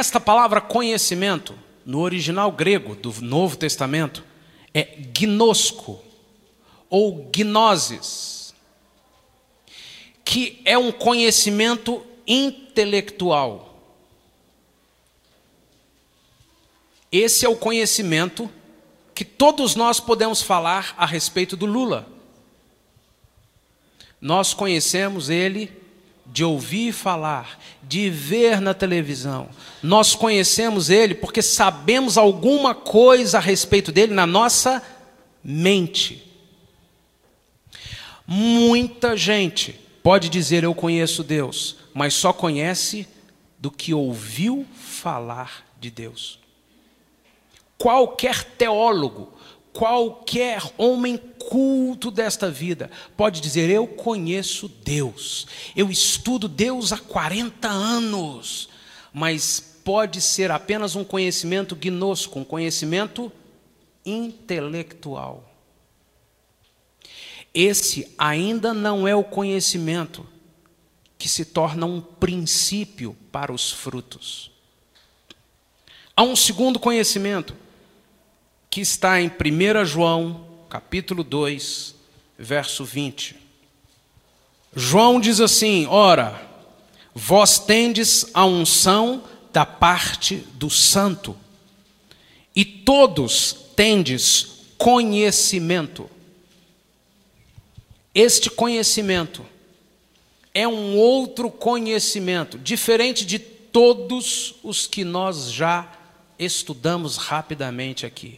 Esta palavra conhecimento, no original grego do Novo Testamento, é gnosko, ou gnosis, que é um conhecimento intelectual. Esse é o conhecimento que todos nós podemos falar a respeito do Lula. Nós conhecemos ele de ouvir falar, de ver na televisão. Nós conhecemos ele porque sabemos alguma coisa a respeito dele na nossa mente. Muita gente pode dizer eu conheço Deus, mas só conhece do que ouviu falar de Deus. Qualquer teólogo, qualquer homem culto desta vida pode dizer eu conheço Deus, eu estudo Deus há 40 anos, mas pode ser apenas um conhecimento gnosco, um conhecimento intelectual. Esse ainda não é o conhecimento que se torna um princípio para os frutos. Há um segundo conhecimento que está em 1 João, capítulo 2, verso 20. João diz assim: ora, vós tendes a unção da parte do Santo, e todos tendes conhecimento. Este conhecimento é um outro conhecimento, diferente de todos os que nós já estudamos rapidamente aqui.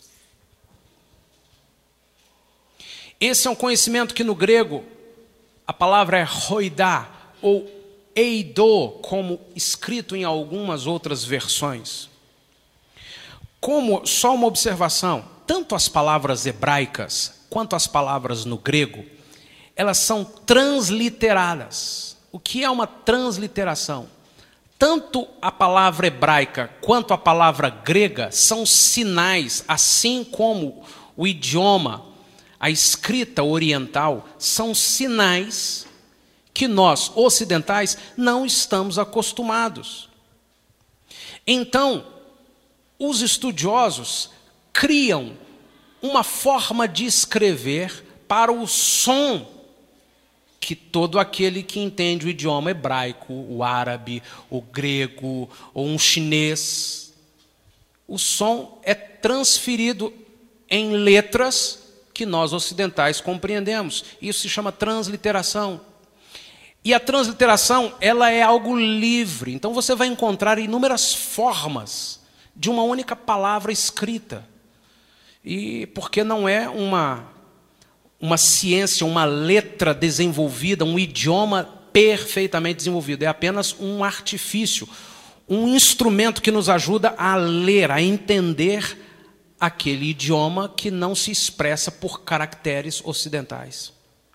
Esse é um conhecimento que no grego a palavra é roidá ou eido, como escrito em algumas outras versões. Como só uma observação, tanto as palavras hebraicas quanto as palavras no grego, elas são transliteradas. O que é uma transliteração? Tanto a palavra hebraica quanto a palavra grega são sinais, assim como o idioma, a escrita oriental, são sinais que nós, ocidentais, não estamos acostumados. Então, os estudiosos criam uma forma de escrever para o som que todo aquele que entende o idioma hebraico, o árabe, o grego ou um chinês, o som é transferido em letras que nós ocidentais compreendemos. Isso se chama transliteração. E a transliteração, ela é algo livre. Então você vai encontrar inúmeras formas de uma única palavra escrita. E porque não é uma ciência, uma letra desenvolvida, um idioma perfeitamente desenvolvido. É apenas um artifício, um instrumento que nos ajuda a ler, a entender aquele idioma que não se expressa por caracteres ocidentais.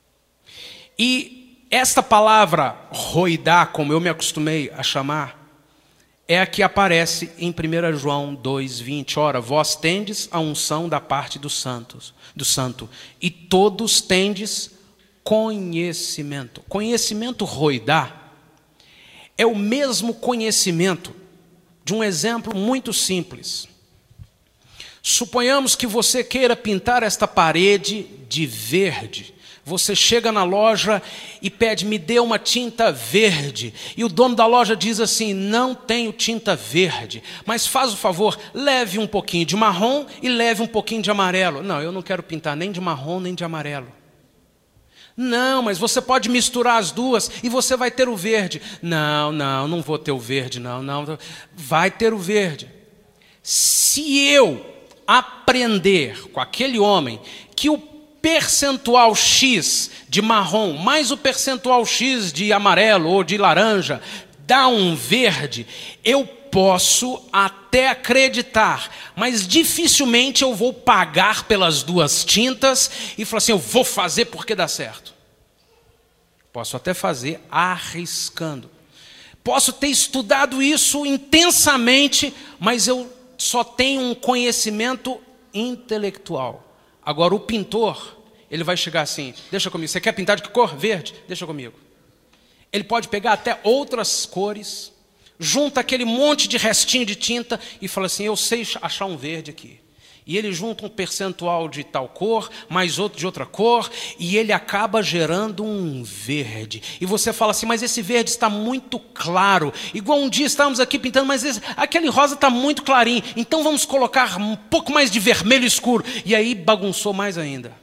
E esta palavra roidá, como eu me acostumei a chamar, é a que aparece em 1 João 2,20. Ora, vós tendes a unção da parte do santo, e todos tendes conhecimento. Conhecimento roidá é o mesmo conhecimento de um exemplo muito simples. Suponhamos que você queira pintar esta parede de verde. Você chega na loja e pede, me dê uma tinta verde. E o dono da loja diz assim, não tenho tinta verde, mas faz o favor, leve um pouquinho de marrom e leve um pouquinho de amarelo. Não, eu não quero pintar nem de marrom nem de amarelo. Não, mas você pode misturar as duas e você vai ter o verde. Não vou ter o verde, não. Vai ter o verde. Se eu aprender com aquele homem que o percentual X de marrom mais o percentual X de amarelo ou de laranja dá um verde, eu posso até acreditar, mas dificilmente eu vou pagar pelas duas tintas e falar assim, eu vou fazer porque dá certo. Posso até fazer arriscando. Posso ter estudado isso intensamente, mas eu só tenho um conhecimento intelectual. Agora o pintor, ele vai chegar assim, deixa comigo, você quer pintar de que cor? Verde? Deixa comigo. Ele pode pegar até outras cores, junta aquele monte de restinho de tinta e fala assim, eu sei achar um verde aqui. E ele junta um percentual de tal cor, mais outro de outra cor, e ele acaba gerando um verde. E você fala assim, mas esse verde está muito claro. Igual um dia estávamos aqui pintando, mas aquele rosa está muito clarinho. Então vamos colocar um pouco mais de vermelho escuro. E aí bagunçou mais ainda.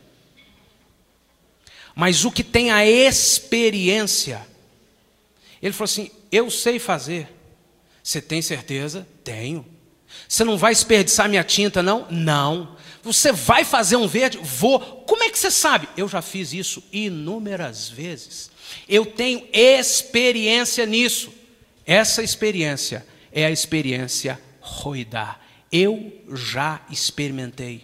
Mas o que tem a experiência, ele falou assim, eu sei fazer. Você tem certeza? Tenho. Você não vai desperdiçar minha tinta, não? Não. Você vai fazer um verde? Vou. Como é que você sabe? Eu já fiz isso inúmeras vezes. Eu tenho experiência nisso. Essa experiência é a experiência Roidá. Eu já experimentei.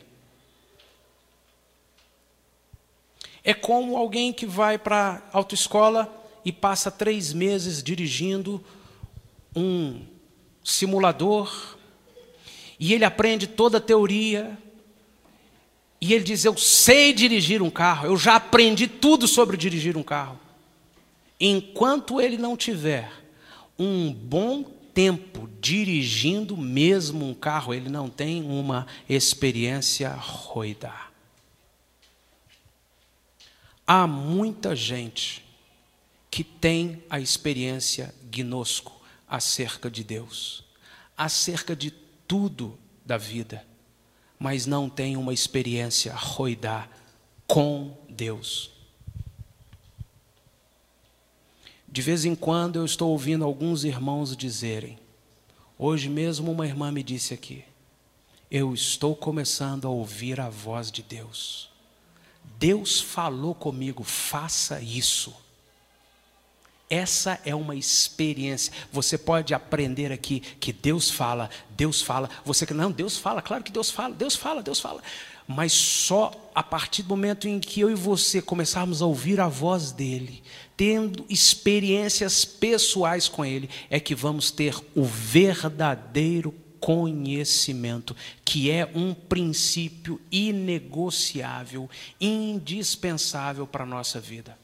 É como alguém que vai para a autoescola e passa 3 meses dirigindo um simulador, e ele aprende toda a teoria, e ele diz, eu sei dirigir um carro, eu já aprendi tudo sobre dirigir um carro. Enquanto ele não tiver um bom tempo dirigindo mesmo um carro, ele não tem uma experiência Roidá. Há muita gente que tem a experiência gnosco acerca de Deus, acerca de tudo da vida, mas não tem uma experiência Roidá com Deus. De vez em quando eu estou ouvindo alguns irmãos dizerem, hoje mesmo uma irmã me disse aqui, eu estou começando a ouvir a voz de Deus. Deus falou comigo, faça isso. Essa é uma experiência. Você pode aprender aqui que Deus fala. Você que não, Deus fala, claro que Deus fala. Mas só a partir do momento em que eu e você começarmos a ouvir a voz dele, tendo experiências pessoais com ele, é que vamos ter o verdadeiro conhecimento, que é um princípio inegociável, indispensável para a nossa vida.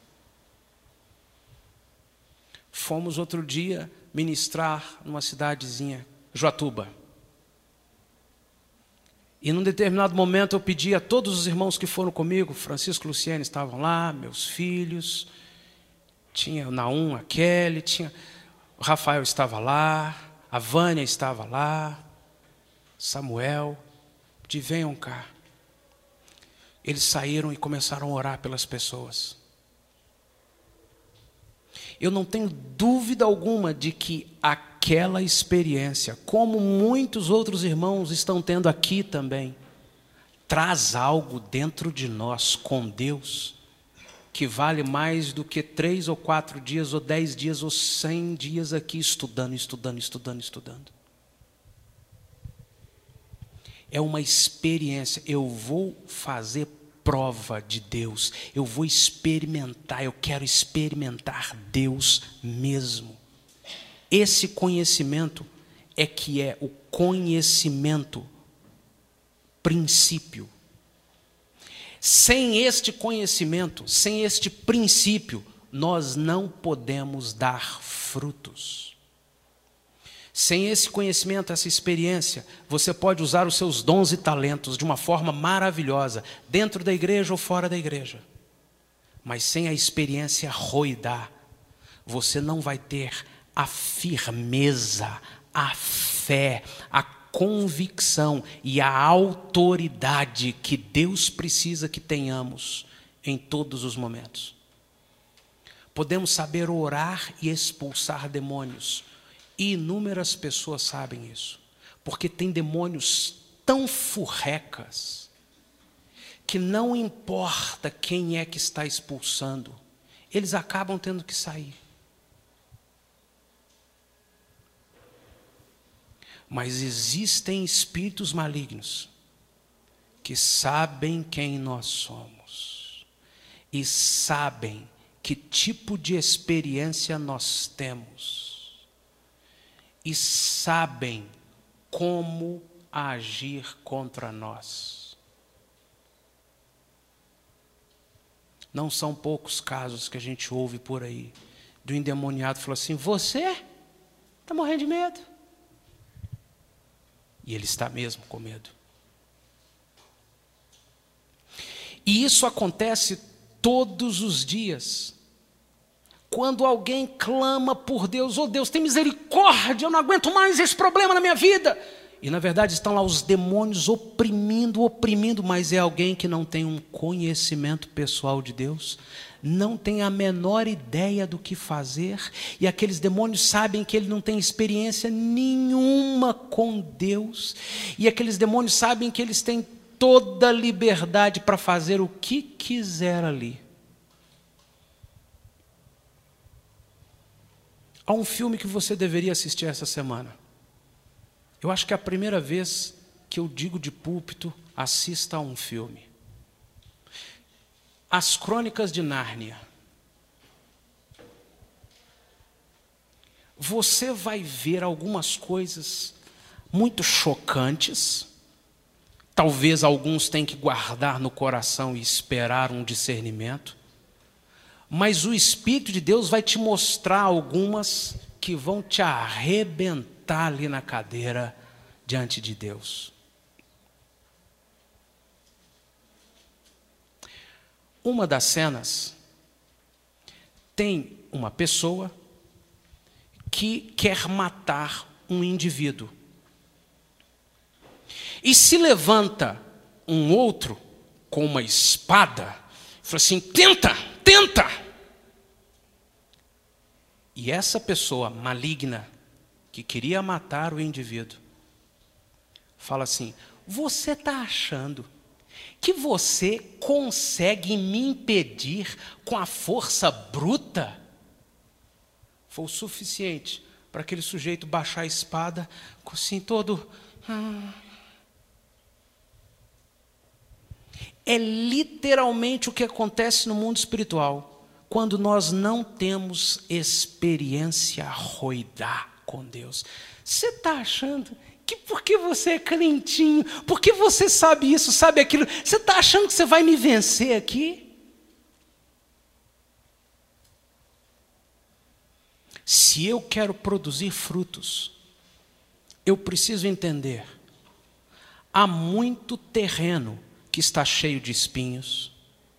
Fomos outro dia ministrar numa cidadezinha, Joatuba. E num determinado momento eu pedi a todos os irmãos que foram comigo, Francisco e Luciane estavam lá, meus filhos, tinha o Naum, a Kelly, o Rafael estava lá, a Vânia estava lá, Samuel, venham cá. Eles saíram e começaram a orar pelas pessoas. Eu não tenho dúvida alguma de que aquela experiência, como muitos outros irmãos estão tendo aqui também, traz algo dentro de nós com Deus, que vale mais do que 3 ou 4 dias, ou 10 dias, ou 100 dias aqui estudando. É uma experiência. Eu vou fazer prova de Deus, eu vou experimentar, eu quero experimentar Deus mesmo. Esse conhecimento é que é o conhecimento princípio. Sem este conhecimento, sem este princípio, nós não podemos dar frutos. Sem esse conhecimento, essa experiência, você pode usar os seus dons e talentos de uma forma maravilhosa, dentro da igreja ou fora da igreja. Mas sem a experiência Roidá, você não vai ter a firmeza, a fé, a convicção e a autoridade que Deus precisa que tenhamos em todos os momentos. Podemos saber orar e expulsar demônios. E inúmeras pessoas sabem isso, porque tem demônios tão furrecas, que não importa quem é que está expulsando, eles acabam tendo que sair. Mas existem espíritos malignos, que sabem quem nós somos, e sabem que tipo de experiência nós temos, e sabem como agir contra nós. Não são poucos casos que a gente ouve por aí, do endemoniado falou assim, você Está morrendo de medo. E ele está mesmo com medo. E isso acontece todos os dias. Quando alguém clama por Deus, oh Deus, tem misericórdia, eu não aguento mais esse problema na minha vida. E na verdade estão lá os demônios oprimindo, mas é alguém que não tem um conhecimento pessoal de Deus, não tem a menor ideia do que fazer, e aqueles demônios sabem que ele não tem experiência nenhuma com Deus, e aqueles demônios sabem que eles têm toda a liberdade para fazer o que quiser ali. Há um filme que você deveria assistir essa semana. Eu acho que é a primeira vez que eu digo de púlpito, assista a um filme. As Crônicas de Nárnia. Você vai ver algumas coisas muito chocantes. Talvez alguns tenham que guardar no coração e esperar um discernimento. Mas o Espírito de Deus vai te mostrar algumas que vão te arrebentar ali na cadeira diante de Deus. Uma das cenas tem uma pessoa que quer matar um indivíduo. E se levanta um outro com uma espada e fala assim, tenta! E essa pessoa maligna que queria matar o indivíduo fala assim, você está achando que você consegue me impedir com a força bruta? Foi o suficiente para aquele sujeito baixar a espada, assim todo... É literalmente o que acontece no mundo espiritual, quando nós não temos experiência roidá com Deus. Você está achando que porque você é crentinho, porque você sabe isso, sabe aquilo, você está achando que você vai me vencer aqui? Se eu quero produzir frutos, eu preciso entender, há muito terreno que está cheio de espinhos.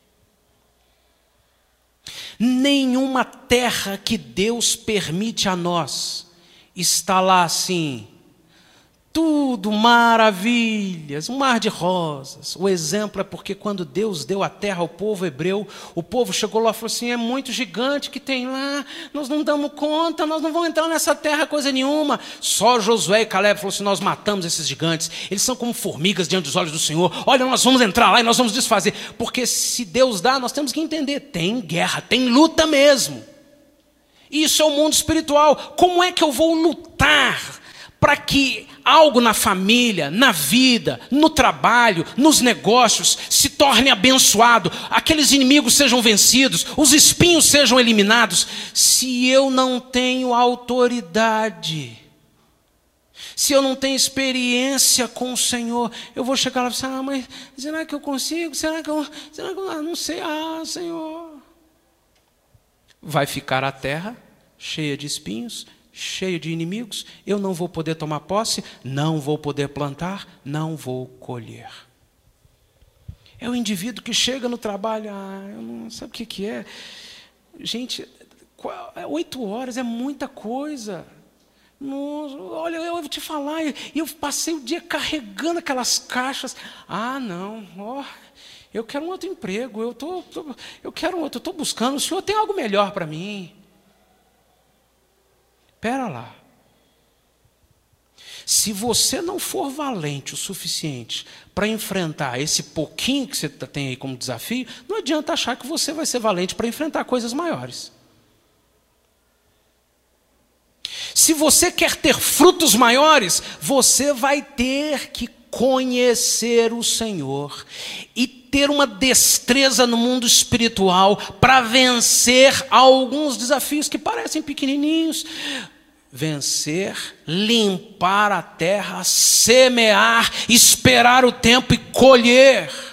Nenhuma terra que Deus permite a nós está lá assim, tudo maravilhas, um mar de rosas. O exemplo é porque quando Deus deu a terra ao povo hebreu, o povo chegou lá e falou assim, é muito gigante que tem lá, nós não damos conta, nós não vamos entrar nessa terra coisa nenhuma. Só Josué e Caleb falaram assim, nós matamos esses gigantes, eles são como formigas diante dos olhos do Senhor, olha, nós vamos entrar lá e nós vamos desfazer, porque se Deus dá, nós temos que entender, tem guerra, tem luta mesmo. Isso é o mundo espiritual. Como é que eu vou lutar para que algo na família, na vida, no trabalho, nos negócios, se torne abençoado, aqueles inimigos sejam vencidos, os espinhos sejam eliminados, se eu não tenho autoridade, se eu não tenho experiência com o Senhor? Eu vou chegar lá e falar, mas será que eu consigo? Será que eu não sei? Senhor. Vai ficar a terra cheia de espinhos, cheio de inimigos, eu não vou poder tomar posse, não vou poder plantar, não vou colher. É o indivíduo que chega no trabalho, eu não sabe o que é. Gente, 8 horas é muita coisa. Olha, eu vou te falar, eu passei o dia carregando aquelas caixas. Eu quero um outro emprego, eu quero um outro, eu estou buscando, o Senhor tem algo melhor para mim. Espera lá. Se você não for valente o suficiente para enfrentar esse pouquinho que você tem aí como desafio, não adianta achar que você vai ser valente para enfrentar coisas maiores. Se você quer ter frutos maiores, você vai ter que conhecer o Senhor e ter uma destreza no mundo espiritual para vencer alguns desafios que parecem pequenininhos. Vencer, limpar a terra, semear, esperar o tempo e colher.